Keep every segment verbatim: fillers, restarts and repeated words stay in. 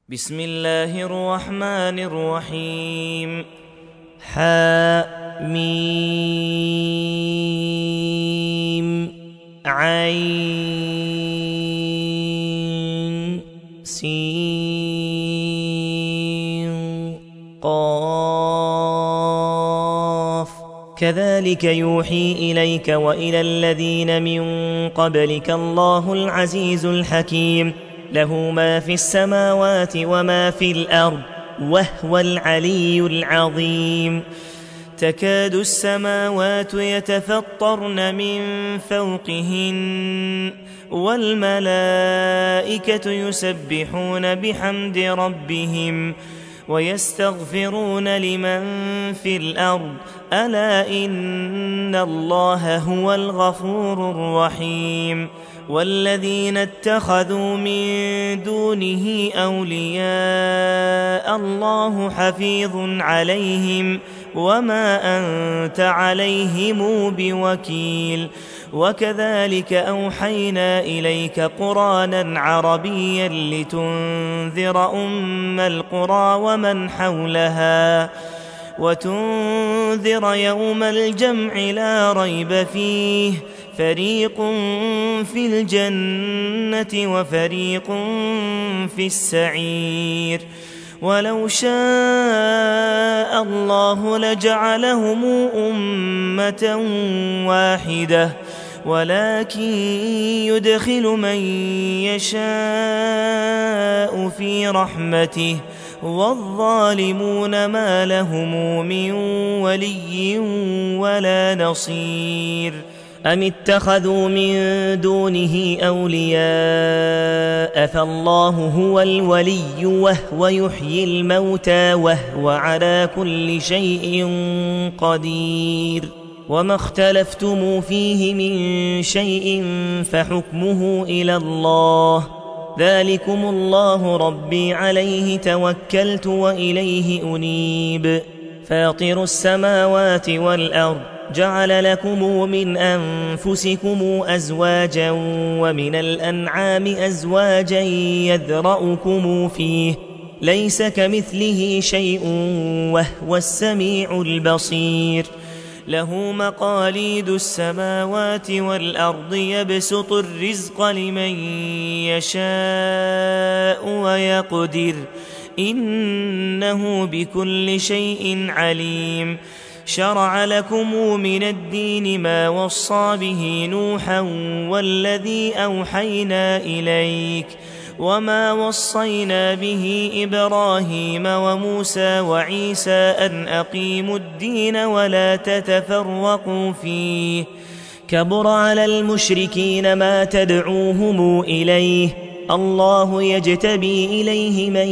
بسم الله الرحمن الرحيم. حميم عين سين قاف كذلك يوحي إليك وإلى الذين من قبلك الله العزيز الحكيم له ما في السماوات وما في الأرض وهو العلي العظيم. تكاد السماوات يتفطرن من فوقهن والملائكة يسبحون بحمد ربهم ويستغفرون لمن في الأرض ألا إن الله هو الغفور الرحيم. والذين اتخذوا من دونه أولياء الله حفيظ عليهم وما أنت عليهم بوكيل. وكذلك أوحينا إليك قرآنا عربيا لتنذر أم القرى ومن حولها وتنذر يوم الجمع لا ريب فيه فريق في الجنة وفريق في السعير. ولو شاء الله لجعلهم أمة واحدة ولكن يدخل من يشاء في رحمته والظالمون ما لهم من ولي ولا نصير. أم اتخذوا من دونه أولياء فالله هو الولي وهو يحيي الموتى وهو على كل شيء قدير. وما اختلفتم فيه من شيء فحكمه إلى الله ذلكم الله ربي عليه توكلت وإليه أنيب. فاطر السماوات والأرض جعل لكم من أنفسكم أزواجا ومن الأنعام أزواجا يذرأكم فيه ليس كمثله شيء وهو السميع البصير. له مقاليد السماوات والأرض يبسط الرزق لمن يشاء ويقدر إنه بكل شيء عليم. شرع لكم من الدين ما وصى به نوحا والذي أوحينا إليك وما وصينا به إبراهيم وموسى وعيسى أن أقيموا الدين ولا تتفرقوا فيه كبر على المشركين ما تدعوهم إليه الله يجتبي إليه من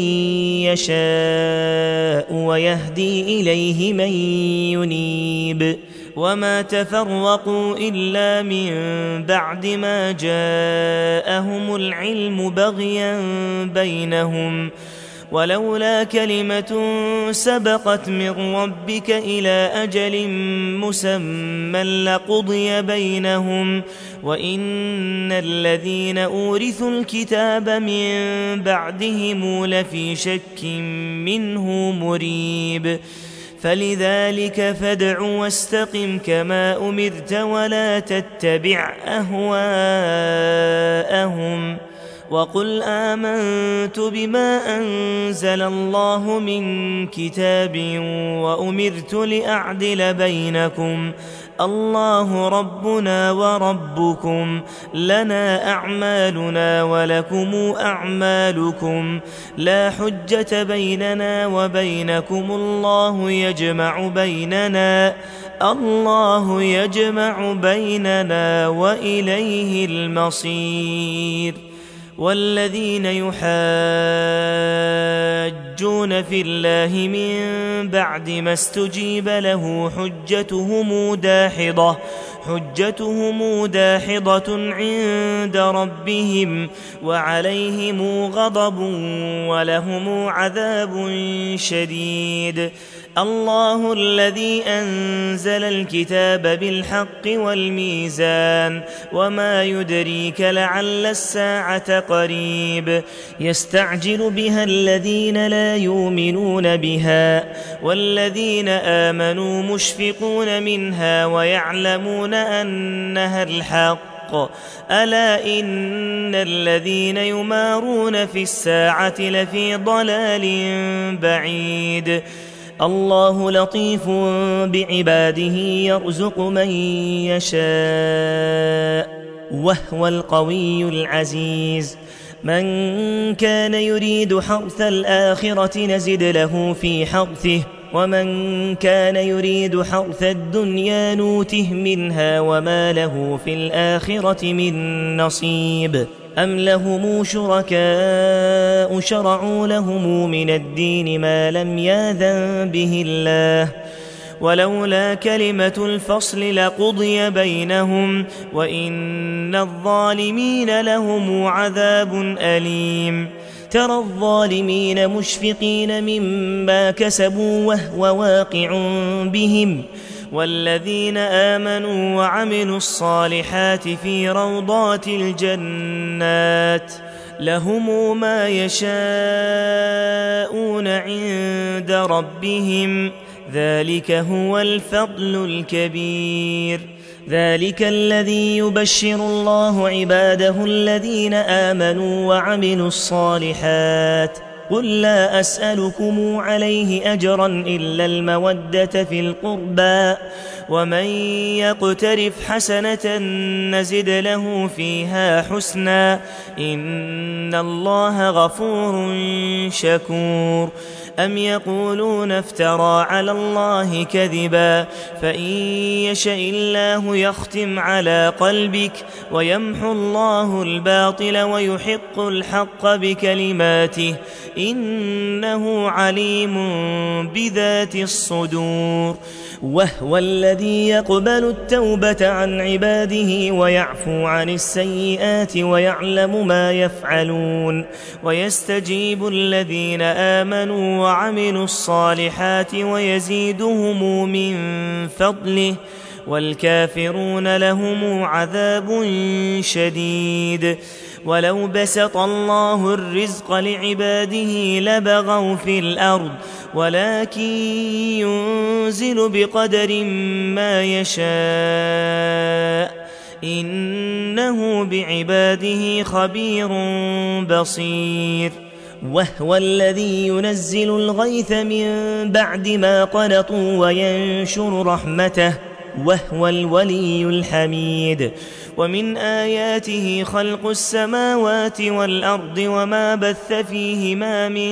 يشاء ويهدي إليه من ينيب. وما تفرقوا إلا من بعد ما جاءهم العلم بغيا بينهم ولولا كلمة سبقت من ربك إلى أجل مسمى لقضي بينهم وإن الذين أورثوا الكتاب من بعدهم لفي شك منه مريب. فلذلك فادع واستقم كما أمرت ولا تتبع أهواءهم وقل آمنت بما أنزل الله من كتاب وأمرت لأعدل بينكم الله ربنا وربكم لنا أعمالنا ولكم أعمالكم لا حجة بيننا وبينكم الله يجمع بيننا الله يجمع بيننا وإليه المصير. والذين يحاجون في الله من بعد ما استجيب له حجتهم داحضة حجتهم داحضة عند ربهم وعليهم غضب ولهم عذاب شديد. الله الذي أنزل الكتاب بالحق والميزان وما يدريك لعل الساعة قريب. يستعجل بها الذين لا يؤمنون بها والذين آمنوا مشفقون منها ويعلمون أنها الحق. ألا إن الذين يمارون في الساعة لفي ضلال بعيد. الله لطيف بعباده يرزق من يشاء وهو القوي العزيز. من كان يريد حرث الآخرة نزد له في حرثه ومن كان يريد حرث الدنيا نوته منها وما له في الآخرة من نصيب. أم لهم شركاء شرعوا لهم من الدين ما لم يأذن به الله ولولا كلمة الفصل لقضي بينهم وإن الظالمين لهم عذاب أليم. ترى الظالمين مشفقين مما كسبوا وهو واقع بهم والذين آمنوا وعملوا الصالحات في روضات الجنات لهم ما يشاءون عند ربهم ذلك هو الفضل الكبير. ذلك الذي يبشر الله عباده الذين آمنوا وعملوا الصالحات. قل لا أسألكم عليه أجرا إلا المودة في القربى ومن يقترف حسنة نزد له فيها حسنا إن الله غفور شكور. أم يقولون افترى على الله كذبا فإن يشاء الله يختم على قلبك ويمحو الله الباطل ويحق الحق بكلماته إنه عليم بذات الصدور. وهو الذي يقبل التوبة عن عباده ويعفو عن السيئات ويعلم ما يفعلون ويستجيب الذين آمنوا وعملوا الصالحات ويزيدهم من فضله والكافرون لهم عذاب شديد. ولو بسط الله الرزق لعباده لبغوا في الأرض ولكن ينزل بقدر ما يشاء إنه بعباده خبير بصير. وهو الذي ينزل الغيث من بعد ما قنطوا وينشر رحمته وهو الولي الحميد. ومن آياته خلق السماوات والأرض وما بث فيهما من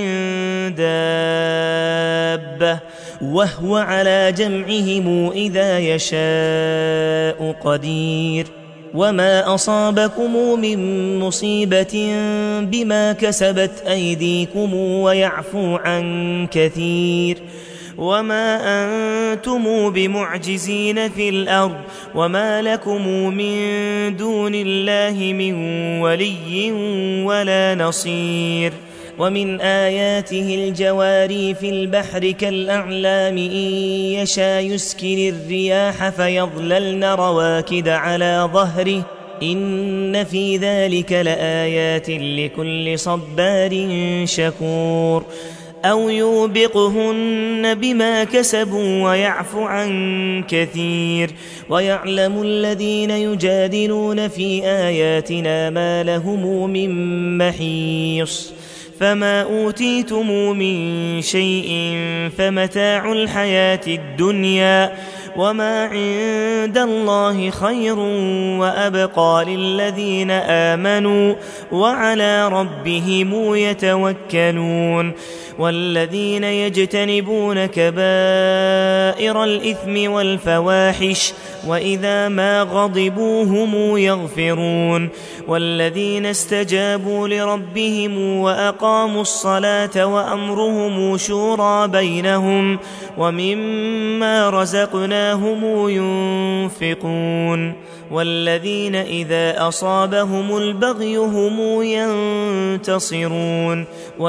دابة وهو على جمعهم إذا يشاء قدير. وما أصابكم من مصيبة بما كسبت أيديكم ويعفو عن كثير. وما أنتم بمعجزين في الأرض وما لكم من دون الله من ولي ولا نصير. ومن آياته الجواري في البحر كالأعلام إن يشاء يسكن الرياح فيظللن رواكد على ظهره إن في ذلك لآيات لكل صبار شكور. أو يوبقهن بما كسبوا ويعفو عن كثير. ويعلم الذين يجادلون في آياتنا ما لهم من محيص. فما أوتيتم من شيء فمتاع الحياة الدنيا وما عند الله خير وأبقى للذين آمنوا وعلى ربهم يتوكلون. والذين يجتنبون كبائر الإثم والفواحش وإذا ما غضبوا هم يغفرون. والذين استجابوا لربهم وأقاموا الصلاة وأمرهم شورى بينهم ومما رزقناهم وإذا هم ينفقون والذين إذا أصابهم البغي هم ينتصرون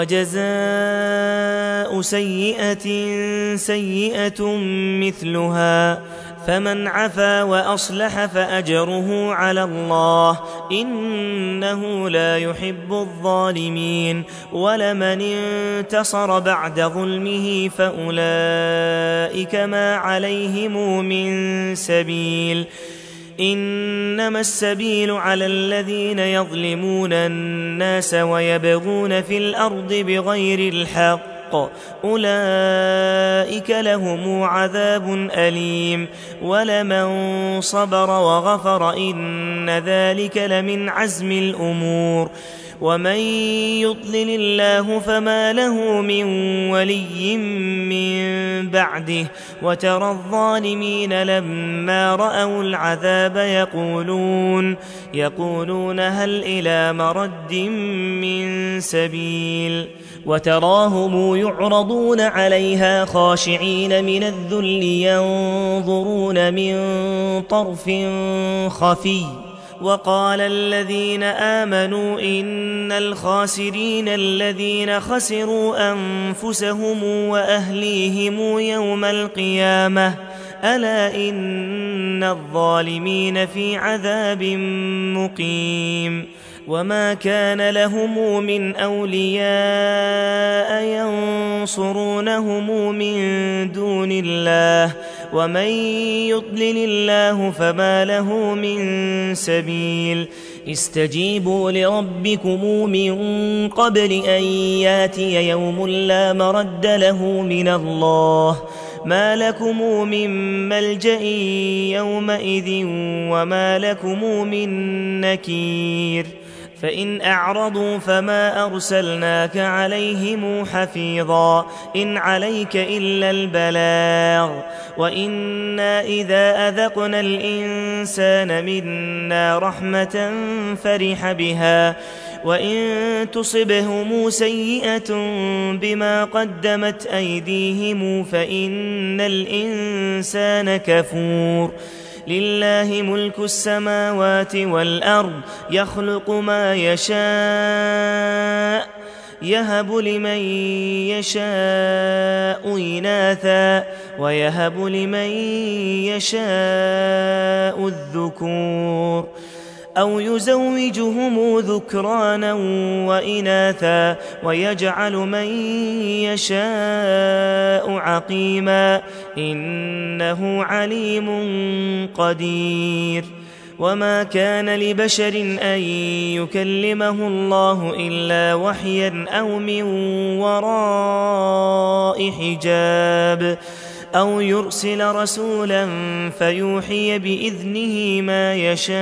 وجزاء سيئة سيئة مثلها فمن عفا وأصلح فأجره على الله إنه لا يحب الظالمين ولمن انتصر بعد ظلمه فأولئك ما عليهم من سبيل إنما السبيل على الذين يظلمون الناس ويبغون في الأرض بغير الحق أولئك لهم عذاب أليم ولمن صبر وغفر إن ذلك لمن عزم الأمور ومن يضلل الله فما له من ولي من بعده وترى الظالمين لما رأوا العذاب يقولون يقولون هل إلى مرد من سبيل وتراهم يعرضون عليها خاشعين من الذل ينظرون من طرف خفي وقال الذين آمنوا إن الخاسرين الذين خسروا أنفسهم وأهليهم يوم القيامة ألا إن الظالمين في عذاب مقيم وما كان لهم من أولياء ينصرونهم من دون الله ومن يضلل الله فما له من سبيل استجيبوا لربكم من قبل أن ياتي يوم لا مرد له من الله ما لكم من ملجأ يومئذ وما لكم من نكير فإن أعرضوا فما أرسلناك عليهم حفيظا إن عليك إلا البلاغ وإنا إذا أذقنا الإنسان منا رحمة فرح بها وإن تصبهم سيئة بما قدمت أيديهم فإن الإنسان كفور لله ملك السماوات والأرض يخلق ما يشاء يهب لمن يشاء إناثا ويهب لمن يشاء الذكور أو يزوجهم ذكرانا وإناثا ويجعل من يشاء عقيما إنه عليم قدير وما كان لبشر أن يكلمه الله إلا وحيا أو من وراء حجاب أو يرسل رسولا فيوحي بإذنه ما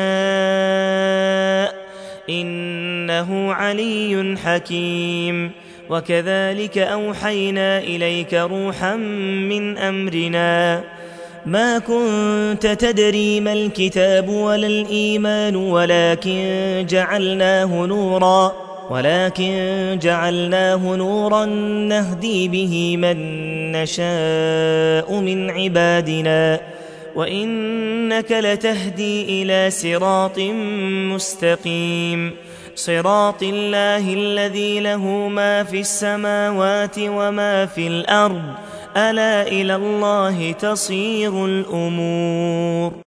يشاء إنه علي حكيم وكذلك أوحينا إليك روحا من أمرنا ما كنت تدري ما الكتاب ولا الإيمان ولكن جعلناه نورا ولكن جعلناه نورا نهدي به من نشاء من عبادنا وإنك لتهدي إلى صراط مستقيم صراط الله الذي له ما في السماوات وما في الأرض ألا إلى الله تصير الأمور